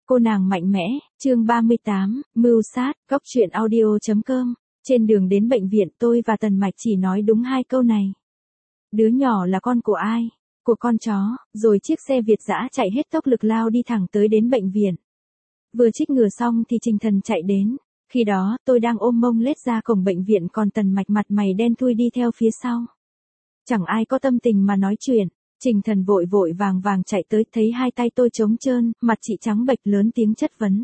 Cô nàng mạnh mẽ, chương 38, mưu sát, góc truyện audio.com. Trên đường đến bệnh viện tôi và Tần Mạch chỉ nói đúng 2 câu này. Đứa nhỏ là con của ai? Của con chó, rồi chiếc xe Việt dã chạy hết tốc lực lao đi thẳng tới đến bệnh viện. Vừa trích ngừa xong thì Trình Thần chạy đến. Khi đó, tôi đang ôm mông lết ra cổng bệnh viện còn Tần Mạch mặt mày đen thui đi theo phía sau. Chẳng ai có tâm tình mà nói chuyện. Trình Thần vội vội vàng vàng chạy tới, thấy 2 tay tôi trống trơn, mặt chị trắng bệch, lớn tiếng chất vấn.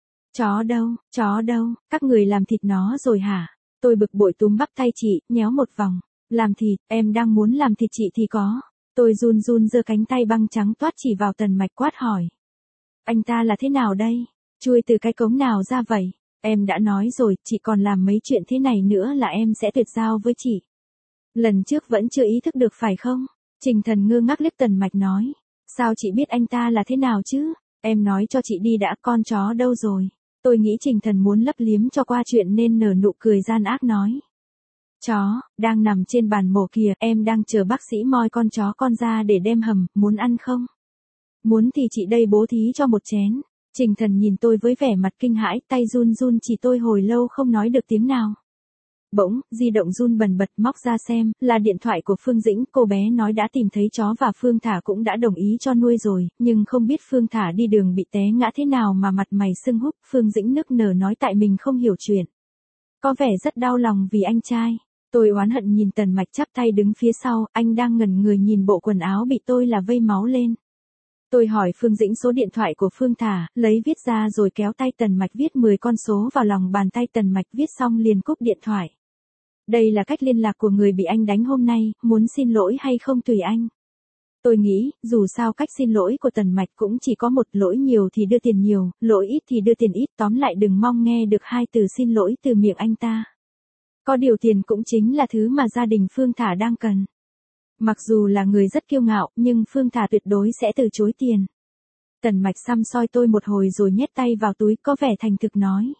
Chó đâu, các người làm thịt nó rồi hả? Tôi bực bội túm bắp tay chị, nhéo một vòng. Làm thịt, em đang muốn làm thịt chị thì có. Tôi run run giơ cánh tay băng trắng toát chỉ vào Tần Mạch quát hỏi. Anh ta là thế nào đây? Chui từ cái cống nào ra vậy? Em đã nói rồi, chị còn làm mấy chuyện thế này nữa là em sẽ tuyệt giao với chị. Lần trước vẫn chưa ý thức được phải không? Trình Thần ngơ ngác liếc Tần Mạch nói. Sao chị biết anh ta là thế nào chứ? Em nói cho chị đi đã, con chó đâu rồi? Tôi nghĩ Trình Thần muốn lấp liếm cho qua chuyện nên nở nụ cười gian ác nói. Chó, đang nằm trên bàn mổ kìa, em đang chờ bác sĩ moi con chó con ra để đem hầm, muốn ăn không? Muốn thì chị đây bố thí cho một chén. Trình Thần nhìn tôi với vẻ mặt kinh hãi, tay run run chỉ tôi hồi lâu không nói được tiếng nào. Bỗng, di động run bần bật, móc ra xem, là điện thoại của Phương Dĩnh, cô bé nói đã tìm thấy chó và Phương Thả cũng đã đồng ý cho nuôi rồi, nhưng không biết Phương Thả đi đường bị té ngã thế nào mà mặt mày sưng húp, Phương Dĩnh nức nở nói tại mình không hiểu chuyện. Có vẻ rất đau lòng vì anh trai. Tôi oán hận nhìn Tần Mạch chắp tay đứng phía sau, anh đang ngẩn người nhìn bộ quần áo bị tôi là vây máu lên. Tôi hỏi Phương Dĩnh số điện thoại của Phương Thả, lấy viết ra rồi kéo tay Tần Mạch viết 10 con số vào lòng bàn tay. Tần Mạch viết xong liền cúp điện thoại. Đây là cách liên lạc của người bị anh đánh hôm nay, muốn xin lỗi hay không tùy anh. Tôi nghĩ, dù sao cách xin lỗi của Tần Mạch cũng chỉ có một, lỗi nhiều thì đưa tiền nhiều, lỗi ít thì đưa tiền ít, tóm lại đừng mong nghe được 2 từ xin lỗi từ miệng anh ta. Có điều tiền cũng chính là thứ mà gia đình Phương Thả đang cần. Mặc dù là người rất kiêu ngạo, nhưng Phương Thả tuyệt đối sẽ từ chối tiền. Tần Mạch săm soi tôi một hồi rồi nhét tay vào túi, có vẻ thành thực nói.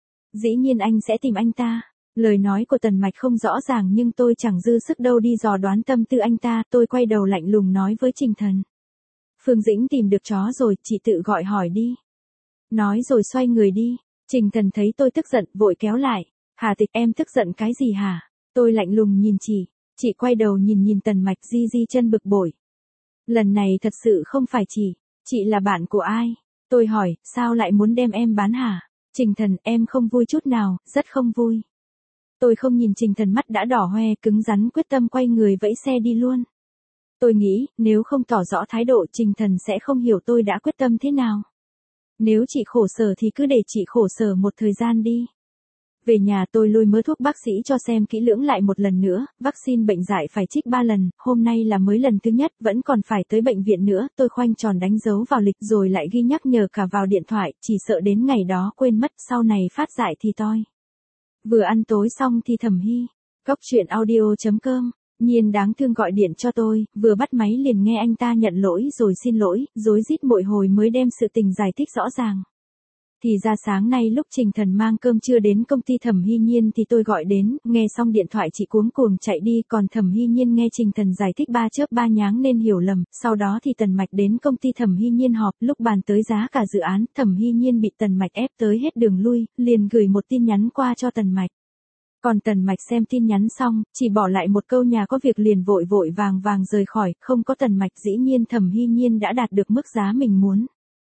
Dĩ nhiên anh sẽ tìm anh ta. Lời nói của Tần Mạch không rõ ràng nhưng tôi chẳng dư sức đâu đi dò đoán tâm tư anh ta. Tôi quay đầu lạnh lùng nói với Trình Thần. Phương Dĩnh tìm được chó rồi, chị tự gọi hỏi đi. Nói rồi xoay người đi. Trình Thần thấy tôi tức giận, vội kéo lại. Hà Tịch, em tức giận cái gì hả? Tôi lạnh lùng nhìn chị. Chị quay đầu nhìn Tần Mạch, di di chân bực bội. Lần này thật sự không phải chị là bạn của ai? Tôi hỏi, sao lại muốn đem em bán hả? Trình Thần, em không vui chút nào, rất không vui. Tôi không nhìn Trình Thần, mắt đã đỏ hoe, cứng rắn quyết tâm quay người vẫy xe đi luôn. Tôi nghĩ, nếu không tỏ rõ thái độ Trình Thần sẽ không hiểu tôi đã quyết tâm thế nào. Nếu chị khổ sở thì cứ để chị khổ sở một thời gian đi. Về nhà tôi lôi mớ thuốc bác sĩ cho xem kỹ lưỡng lại một lần nữa, vaccine bệnh dại phải trích 3 lần, hôm nay là mới lần thứ nhất, vẫn còn phải tới bệnh viện nữa, tôi khoanh tròn đánh dấu vào lịch rồi lại ghi nhắc nhở cả vào điện thoại, chỉ sợ đến ngày đó quên mất, sau này phát dại thì toi. Vừa ăn tối xong thì Thẩm Hy, góc truyện audio.com, Nhiên đáng thương gọi điện cho tôi, vừa bắt máy liền nghe anh ta nhận lỗi rồi xin lỗi, rối rít một hồi mới đem sự tình giải thích rõ ràng. Thì ra sáng nay lúc Trình Thần mang cơm trưa đến công ty Thẩm Hy Nhiên thì tôi gọi đến, nghe xong điện thoại chị cuống cuồng chạy đi, còn Thẩm Hy Nhiên nghe Trình Thần giải thích ba chớp ba nháng nên hiểu lầm, sau đó thì Tần Mạch đến công ty Thẩm Hy Nhiên họp, lúc bàn tới giá cả dự án, Thẩm Hy Nhiên bị Tần Mạch ép tới hết đường lui, liền gửi một tin nhắn qua cho Tần Mạch. Còn Tần Mạch xem tin nhắn xong, chỉ bỏ lại một câu nhà có việc liền vội vội vàng vàng rời khỏi, không có Tần Mạch dĩ nhiên Thẩm Hy Nhiên đã đạt được mức giá mình muốn.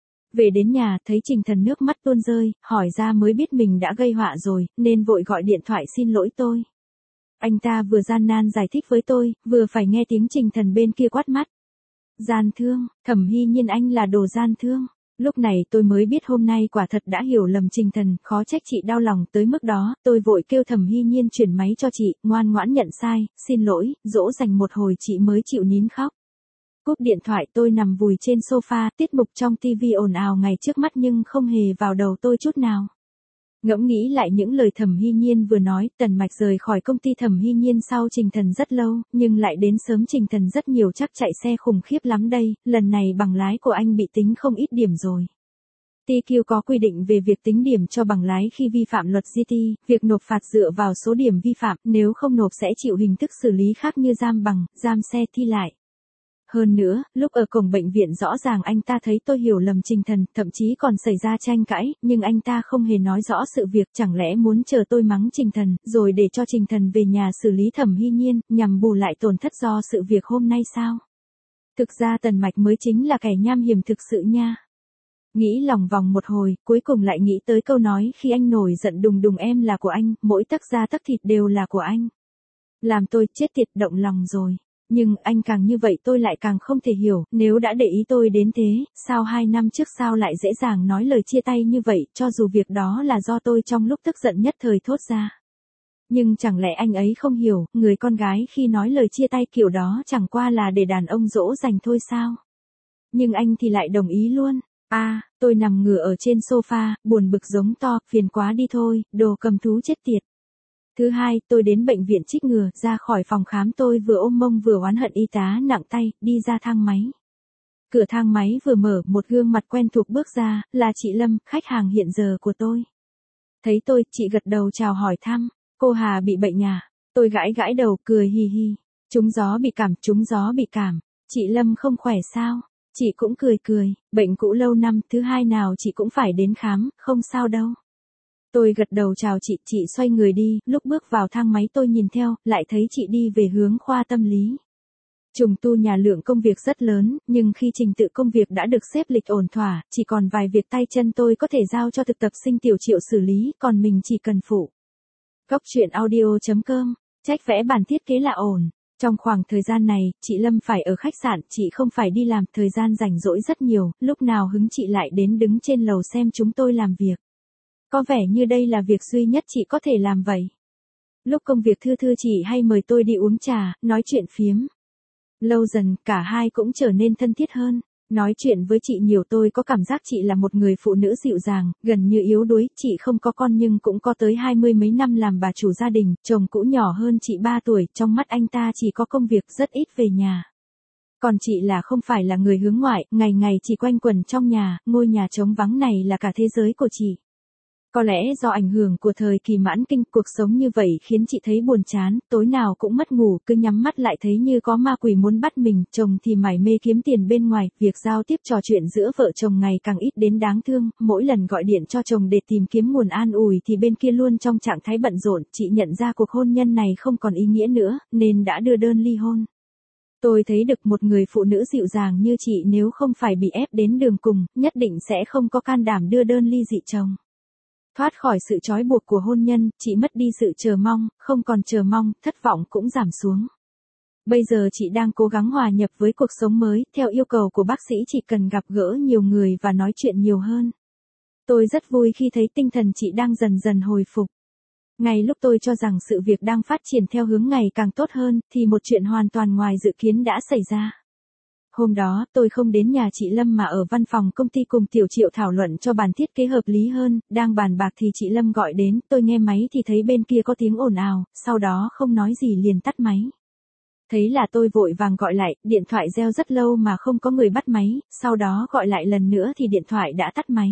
Về đến nhà, thấy Trình Thần nước mắt tuôn rơi, hỏi ra mới biết mình đã gây họa rồi, nên vội gọi điện thoại xin lỗi tôi. Anh ta vừa gian nan giải thích với tôi, vừa phải nghe tiếng Trình Thần bên kia quát mắt. Gian thương, Thẩm Hy Nhiên anh là đồ gian thương. Lúc này tôi mới biết hôm nay quả thật đã hiểu lầm Trình Thần, khó trách chị đau lòng tới mức đó, tôi vội kêu Thẩm Hy Nhiên chuyển máy cho chị, ngoan ngoãn nhận sai, xin lỗi, dỗ dành một hồi chị mới chịu nín khóc. Cúp điện thoại tôi nằm vùi trên sofa, tiết mục trong TV ồn ào ngày trước mắt nhưng không hề vào đầu tôi chút nào. Ngẫm nghĩ lại những lời Thẩm Hy Nhiên vừa nói, Tần Mạch rời khỏi công ty Thẩm Hy Nhiên sau Trình Thần rất lâu, nhưng lại đến sớm Trình Thần rất nhiều, chắc chạy xe khủng khiếp lắm đây, lần này bằng lái của anh bị tính không ít điểm rồi. TQ có quy định về việc tính điểm cho bằng lái khi vi phạm luật GT, việc nộp phạt dựa vào số điểm vi phạm, nếu không nộp sẽ chịu hình thức xử lý khác như giam bằng, giam xe thi lại. Hơn nữa, lúc ở cổng bệnh viện rõ ràng anh ta thấy tôi hiểu lầm Trình Thần, thậm chí còn xảy ra tranh cãi, nhưng anh ta không hề nói rõ sự việc, chẳng lẽ muốn chờ tôi mắng Trình Thần, rồi để cho Trình Thần về nhà xử lý Thẩm Hy Nhiên, nhằm bù lại tổn thất do sự việc hôm nay sao? Thực ra Tần Mạch mới chính là kẻ nham hiểm thực sự nha. Nghĩ lòng vòng một hồi, cuối cùng lại nghĩ tới câu nói khi anh nổi giận đùng đùng em là của anh, mỗi tấc da tấc thịt đều là của anh. Làm tôi chết tiệt động lòng rồi. Nhưng anh càng như vậy tôi lại càng không thể hiểu, nếu đã để ý tôi đến thế, sao 2 năm trước sao lại dễ dàng nói lời chia tay như vậy, cho dù việc đó là do tôi trong lúc tức giận nhất thời thốt ra. Nhưng chẳng lẽ anh ấy không hiểu, người con gái khi nói lời chia tay kiểu đó chẳng qua là để đàn ông dỗ dành thôi sao? Nhưng anh thì lại đồng ý luôn. Tôi nằm ngửa ở trên sofa, buồn bực giống to, phiền quá đi thôi, đồ cầm thú chết tiệt. Thứ hai, tôi đến bệnh viện chích ngừa, ra khỏi phòng khám tôi vừa ôm mông vừa oán hận y tá nặng tay, đi ra thang máy. Cửa thang máy vừa mở, một gương mặt quen thuộc bước ra, là chị Lâm, khách hàng hiện giờ của tôi. Thấy tôi, chị gật đầu chào hỏi thăm, cô Hà bị bệnh à? Tôi gãi gãi đầu, cười hì hì. Trúng gió bị cảm. Chị Lâm không khỏe sao? Chị cũng cười, bệnh cũ lâu năm, thứ hai nào chị cũng phải đến khám, không sao đâu. Tôi gật đầu chào chị xoay người đi, lúc bước vào thang máy tôi nhìn theo, lại thấy chị đi về hướng khoa tâm lý. Trùng tu nhà lượng công việc rất lớn, nhưng khi trình tự công việc đã được xếp lịch ổn thỏa, chỉ còn vài việc tay chân tôi có thể giao cho thực tập sinh Tiểu Triệu xử lý, còn mình chỉ cần phụ. Góc truyện audio.com, trách vẽ bản thiết kế là ổn. Trong khoảng thời gian này, chị Lâm phải ở khách sạn, chị không phải đi làm, thời gian rảnh rỗi rất nhiều, lúc nào hứng chị lại đến đứng trên lầu xem chúng tôi làm việc. Có vẻ như đây là việc duy nhất chị có thể làm vậy. Lúc công việc thư chị hay mời tôi đi uống trà, nói chuyện phiếm. Lâu dần, cả hai cũng trở nên thân thiết hơn. Nói chuyện với chị nhiều tôi có cảm giác chị là một người phụ nữ dịu dàng, gần như yếu đuối, chị không có con nhưng cũng có tới 20 mấy năm làm bà chủ gia đình, chồng cũ nhỏ hơn chị 3 tuổi, trong mắt anh ta chỉ có công việc rất ít về nhà. Còn chị là không phải là người hướng ngoại, ngày ngày chỉ quanh quẩn trong nhà, ngôi nhà trống vắng này là cả thế giới của chị. Có lẽ do ảnh hưởng của thời kỳ mãn kinh, cuộc sống như vậy khiến chị thấy buồn chán, tối nào cũng mất ngủ, cứ nhắm mắt lại thấy như có ma quỷ muốn bắt mình, chồng thì mải mê kiếm tiền bên ngoài, việc giao tiếp trò chuyện giữa vợ chồng ngày càng ít đến đáng thương, mỗi lần gọi điện cho chồng để tìm kiếm nguồn an ủi thì bên kia luôn trong trạng thái bận rộn, chị nhận ra cuộc hôn nhân này không còn ý nghĩa nữa, nên đã đưa đơn ly hôn. Tôi thấy được một người phụ nữ dịu dàng như chị nếu không phải bị ép đến đường cùng, nhất định sẽ không có can đảm đưa đơn ly dị chồng. Thoát khỏi sự trói buộc của hôn nhân, chị mất đi sự chờ mong, không còn chờ mong, thất vọng cũng giảm xuống. Bây giờ chị đang cố gắng hòa nhập với cuộc sống mới, theo yêu cầu của bác sĩ chị cần gặp gỡ nhiều người và nói chuyện nhiều hơn. Tôi rất vui khi thấy tinh thần chị đang dần dần hồi phục. Ngay lúc tôi cho rằng sự việc đang phát triển theo hướng ngày càng tốt hơn, thì một chuyện hoàn toàn ngoài dự kiến đã xảy ra. Hôm đó, tôi không đến nhà chị Lâm mà ở văn phòng công ty cùng Tiểu Triệu thảo luận cho bản thiết kế hợp lý hơn, đang bàn bạc thì chị Lâm gọi đến, tôi nghe máy thì thấy bên kia có tiếng ồn ào, sau đó không nói gì liền tắt máy. Thấy là tôi vội vàng gọi lại, điện thoại reo rất lâu mà không có người bắt máy, sau đó gọi lại lần nữa thì điện thoại đã tắt máy.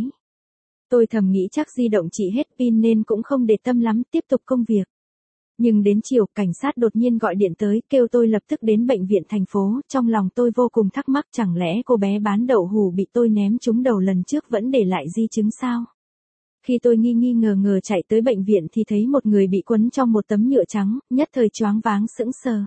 Tôi thầm nghĩ chắc di động chị hết pin nên cũng không để tâm lắm, tiếp tục công việc. Nhưng đến chiều, cảnh sát đột nhiên gọi điện tới, kêu tôi lập tức đến bệnh viện thành phố, trong lòng tôi vô cùng thắc mắc chẳng lẽ cô bé bán đậu hủ bị tôi ném trúng đầu lần trước vẫn để lại di chứng sao? Khi tôi nghi ngờ chạy tới bệnh viện thì thấy một người bị quấn trong một tấm nhựa trắng, nhất thời choáng váng sững sờ.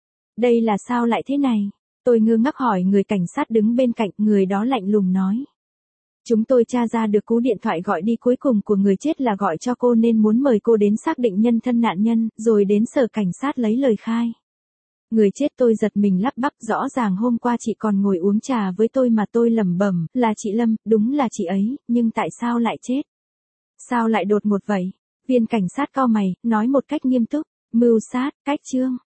Đây là sao lại thế này? Tôi ngơ ngác hỏi người cảnh sát đứng bên cạnh, người đó lạnh lùng nói. Chúng tôi tra ra được cú điện thoại gọi đi cuối cùng của người chết là gọi cho cô nên muốn mời cô đến xác định nhân thân nạn nhân, rồi đến sở cảnh sát lấy lời khai. Người chết tôi giật mình lắp bắp, rõ ràng hôm qua chị còn ngồi uống trà với tôi mà tôi lẩm bẩm, là chị Lâm, đúng là chị ấy, nhưng tại sao lại chết? Sao lại đột ngột vậy? Viên cảnh sát cau mày, nói một cách nghiêm túc, mưu sát, cách chương.